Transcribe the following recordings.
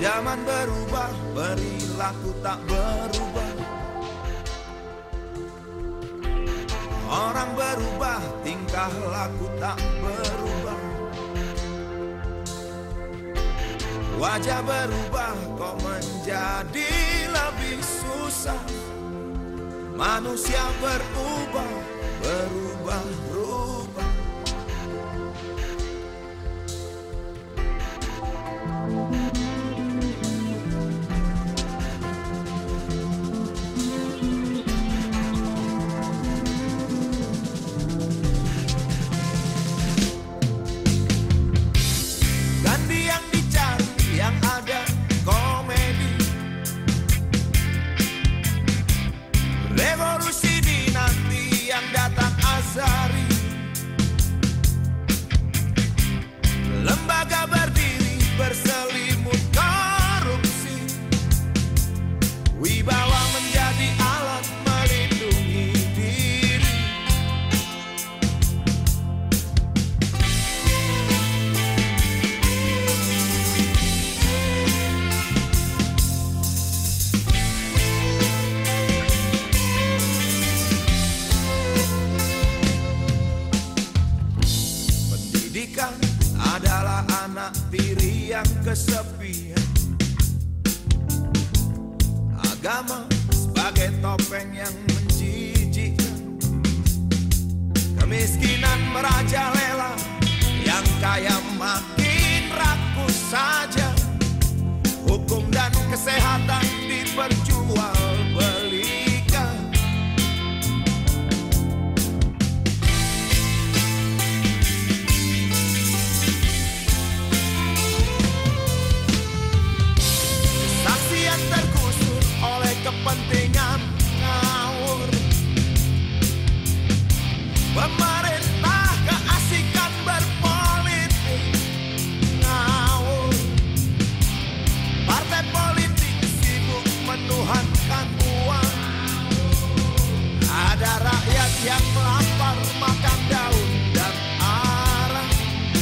Zaman berubah, perilaku tak berubah. Orang berubah, tingkah laku tak berubah. Wajah berubah, kok menjadi lebih susah. Manusia berubah, berubah-ubah. Ganti yang dicari, yang ada komedi. Revolusi dinanti, yang datang azari. Lembaga berdiri berselimut korupsi. Wibawa menjadi alat melindungi diri. Pendidikan adalah anak tiri yang kesepian. Agama sebagai topeng yang menjijikkan. Kemiskinan merajalela, yang kaya makin rakus saja. Hukum dan kesehatan diperjualbelikan. Saksian tergusur oleh kepentingan ngawur. Pemerintah keasikan berpolitik ngawur. Partai politik sibuk menuhankan uang. Ada rakyat yang lapar makan daun dan arang.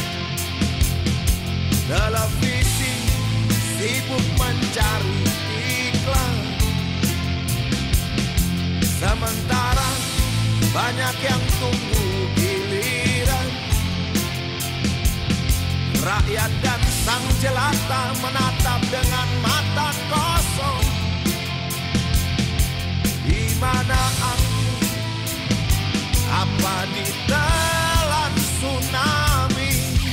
Televisi sibuk mencari iklan. Sementara banyak yang tunggu giliran. Rakyat dan sang jelata menatap dengan mata kosong. Di mana aku? Apa ditelan tsunami?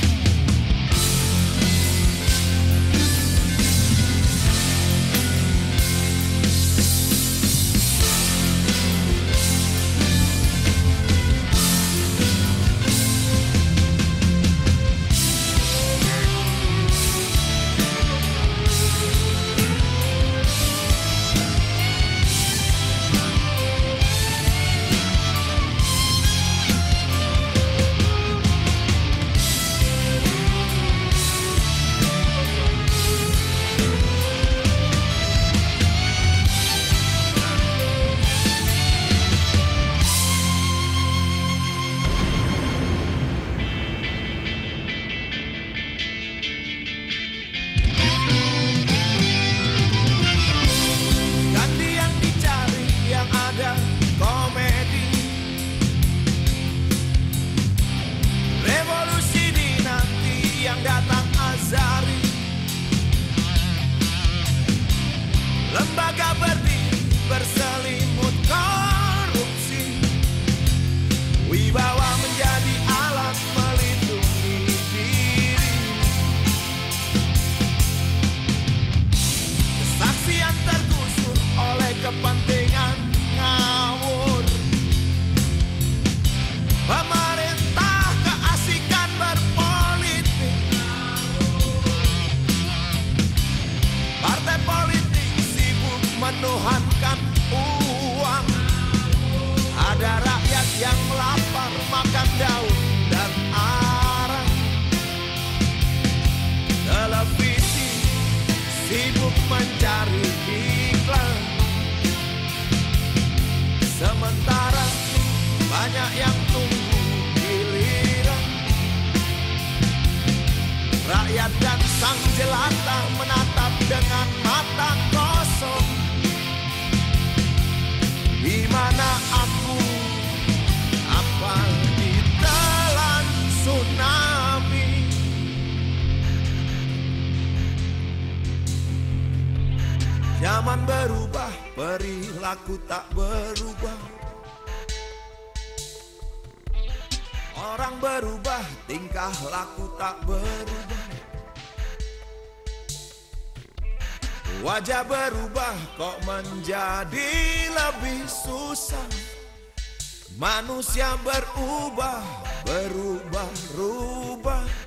Ganti yang dicari, yang ada komedi. Revolusi dinanti, yang datang azari. Lembaga berdiri berselimut korupsi. Wibawa menjadi alat melindungi diri. Kesaksian tergusur oleh kepentingan ngawur. Pemerintah keasikan berpolitik. Partai politik sibuk menuhankan uang. Ada rakyat yang lapar makan daun dan arang. Televisi sibuk mencari iklan. Sementara banyak yang tunggu giliran. Rakyat dan sang jelata menatap dengan mata kosong. Di mana aku, apa ditelan tsunami. Zaman berubah, perilaku tak berubah. Orang berubah, tingkah laku tak berubah. Wajah berubah, kok menjadi lebih susah. Manusia berubah, berubah-ubah.